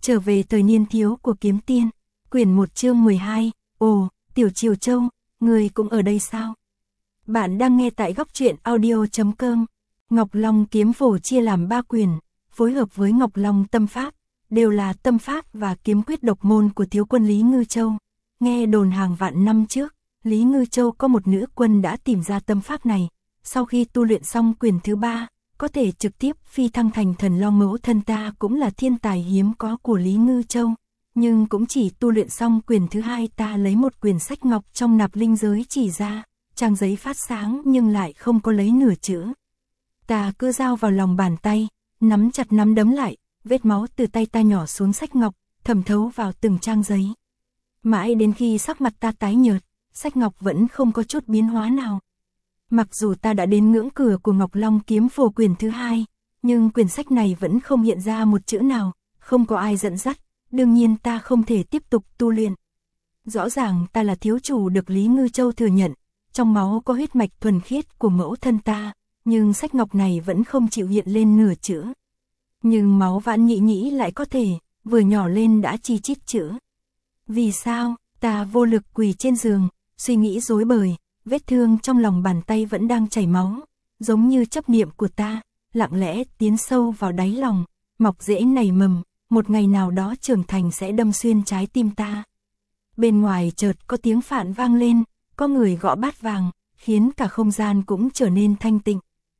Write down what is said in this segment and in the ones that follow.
Trở về thời niên thiếu của kiếm tiên, quyển 1 chương 12, ồ, Tiểu Triều Châu, người cũng ở đây sao? Bạn đang nghe tại góc truyện audio.com. Ngọc Long kiếm phổ chia làm 3 quyển, phối hợp với Ngọc Long tâm pháp, đều là tâm pháp và kiếm quyết độc môn của thiếu quân Lý Ngư Châu. Nghe đồn hàng vạn năm trước, Lý Ngư Châu có một nữ quân đã tìm ra tâm pháp này, sau khi tu luyện xong quyển thứ 3, có thể trực tiếp phi thăng thành thần long. Mẫu thân ta cũng là thiên tài hiếm có của Lý Ngư Châu, nhưng cũng chỉ tu luyện xong quyển thứ 2. Ta lấy một quyển sách ngọc trong nạp linh giới chỉ ra, trang giấy phát sáng nhưng lại không có lấy nửa chữ. Ta cứ dao vào lòng bàn tay, nắm chặt nắm đấm lại, vết máu từ tay ta nhỏ xuống sách ngọc, thẩm thấu vào từng trang giấy. Mãi đến khi sắc mặt ta tái nhợt, sách ngọc vẫn không có chút biến hóa nào. Mặc dù ta đã đến ngưỡng cửa của Ngọc Long kiếm phổ quyển thứ 2, nhưng quyển sách này vẫn không hiện ra một chữ nào, không có ai dẫn dắt, đương nhiên ta không thể tiếp tục tu luyện. Rõ ràng ta là thiếu chủ được Lý Ngư Châu thừa nhận, trong máu có huyết mạch thuần khiết của mẫu thân ta, nhưng sách ngọc này vẫn không chịu hiện lên nửa chữ. Nhưng máu Vãn Nhĩ Nhĩ lại có thể, vừa nhỏ lên đã chi chít chữ. Vì sao? Ta vô lực quỳ trên giường, suy nghĩ rối bời, vết thương trong lòng bàn tay vẫn đang chảy máu, giống như chấp niệm của ta, lặng lẽ tiến sâu vào đáy lòng, mọc rễ nảy mầm, một ngày nào đó trưởng thành sẽ đâm xuyên trái tim ta. Bên ngoài chợt có tiếng phạn vang lên, có người gõ bát vàng, khiến cả không gian cũng trở nên thanh tịnh.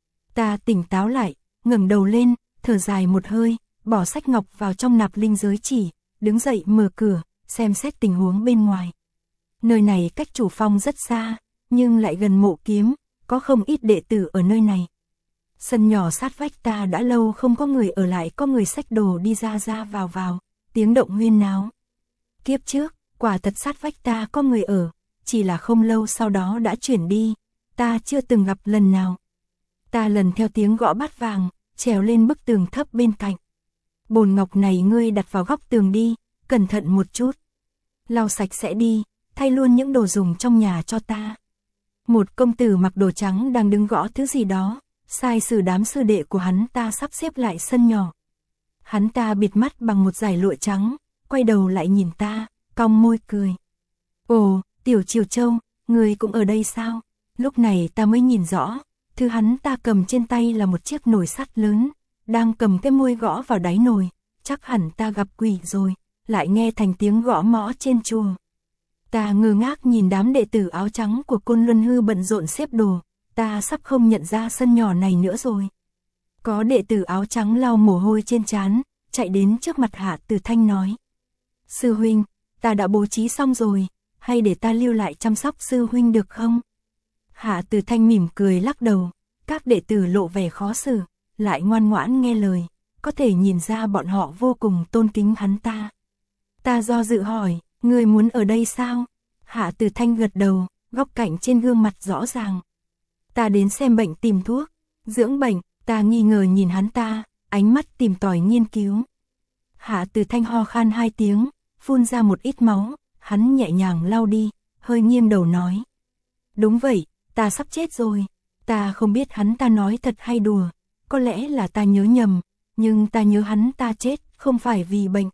Ta tỉnh táo lại, ngẩng đầu lên, thở dài một hơi, bỏ sách ngọc vào trong nạp linh giới chỉ, đứng dậy mở cửa, xem xét tình huống bên ngoài. Nơi này cách chủ phong rất xa, nhưng lại gần mộ kiếm, có không ít đệ tử ở nơi này. Sân nhỏ sát vách ta đã lâu không có người ở lại, có người xách đồ đi ra ra vào, tiếng động huyên náo. Kiếp trước, quả thật sát vách ta có người ở, chỉ là không lâu sau đó đã chuyển đi, ta chưa từng gặp lần nào. Ta lần theo tiếng gõ bát vàng, trèo lên bức tường thấp bên cạnh. Bồn ngọc này ngươi đặt vào góc tường đi, cẩn thận một chút. Lau sạch sẽ đi, thay luôn những đồ dùng trong nhà cho ta. Một công tử mặc đồ trắng đang đứng gõ thứ gì đó, sai sử đám sư đệ của hắn ta sắp xếp lại sân nhỏ. Hắn ta bịt mắt bằng một dải lụa trắng, quay đầu lại nhìn ta, cong môi cười. Ồ, Tiểu Triều Châu, người cũng ở đây sao? Lúc này ta mới nhìn rõ, thứ hắn ta cầm trên tay là một chiếc nồi sắt lớn, đang cầm cái môi gõ vào đáy nồi, chắc hẳn ta gặp quỷ rồi, lại nghe thành tiếng gõ mõ trên chùa. Ta ngơ ngác nhìn đám đệ tử áo trắng của Côn Luân Hư bận rộn xếp đồ, ta sắp không nhận ra sân nhỏ này nữa rồi. Có đệ tử áo trắng lau mồ hôi trên trán, chạy đến trước mặt Hạ Tử Thanh nói. Sư huynh, ta đã bố trí xong rồi, hay để ta lưu lại chăm sóc sư huynh được không? Hạ Tử Thanh mỉm cười lắc đầu, các đệ tử lộ vẻ khó xử, lại ngoan ngoãn nghe lời, có thể nhìn ra bọn họ vô cùng tôn kính hắn ta. Ta do dự hỏi, người muốn ở đây sao? Hạ Tử Thanh gật đầu, góc cạnh trên gương mặt rõ ràng. Ta đến xem bệnh tìm thuốc, dưỡng bệnh. Ta nghi ngờ nhìn hắn ta, ánh mắt tìm tòi nghiên cứu. Hạ Tử Thanh ho khan 2 tiếng, phun ra một ít máu, hắn nhẹ nhàng lau đi, hơi nghiêng đầu nói. Đúng vậy, ta sắp chết rồi. Ta không biết hắn ta nói thật hay đùa, có lẽ là ta nhớ nhầm, nhưng ta nhớ hắn ta chết không phải vì bệnh.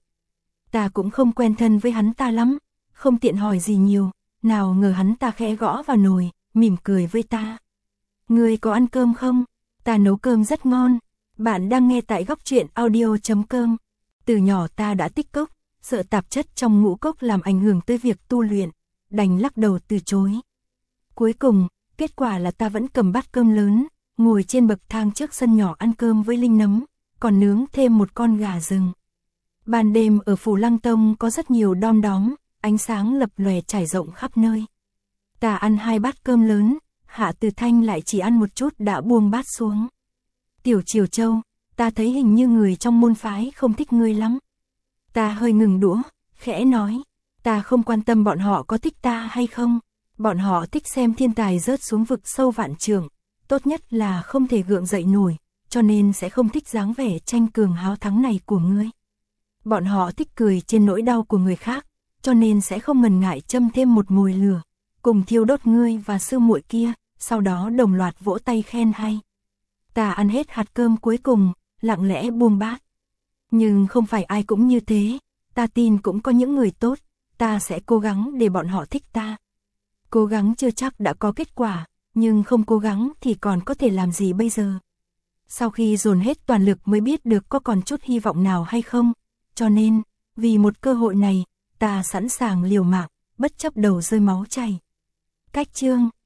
Ta cũng không quen thân với hắn ta lắm, không tiện hỏi gì nhiều, nào ngờ hắn ta khẽ gõ vào nồi, mỉm cười với ta. Ngươi có ăn cơm không? Ta nấu cơm rất ngon. Bạn đang nghe tại góc truyện audio.com. Từ nhỏ ta đã tích cốc, sợ tạp chất trong ngũ cốc làm ảnh hưởng tới việc tu luyện, đành lắc đầu từ chối. Cuối cùng, kết quả là ta vẫn cầm bát cơm lớn, ngồi trên bậc thang trước sân nhỏ ăn cơm với linh nấm, còn nướng thêm một con gà rừng. Ban đêm ở Phù Lăng Tông có rất nhiều đom đóm, ánh sáng lập lòe trải rộng khắp nơi. Ta ăn 2 bát cơm lớn, Hạ Tử Thanh lại chỉ ăn một chút đã buông bát xuống. Tiểu Triều Châu, ta thấy hình như người trong môn phái không thích ngươi lắm. Ta hơi ngừng đũa, khẽ nói, ta không quan tâm bọn họ có thích ta hay không. Bọn họ thích xem thiên tài rớt xuống vực sâu vạn trượng, tốt nhất là không thể gượng dậy nổi, cho nên sẽ không thích dáng vẻ tranh cường háo thắng này của ngươi. Bọn họ thích cười trên nỗi đau của người khác, cho nên sẽ không ngần ngại châm thêm một mồi lửa, cùng thiêu đốt ngươi và sư muội kia, sau đó đồng loạt vỗ tay khen hay. Ta ăn hết hạt cơm cuối cùng, lặng lẽ buông bát. Nhưng không phải ai cũng như thế, ta tin cũng có những người tốt, ta sẽ cố gắng để bọn họ thích ta. Cố gắng chưa chắc đã có kết quả, nhưng không cố gắng thì còn có thể làm gì bây giờ. Sau khi dồn hết toàn lực mới biết được có còn chút hy vọng nào hay không, cho nên, vì một cơ hội này, ta sẵn sàng liều mạng, bất chấp đầu rơi máu chảy. Cách chương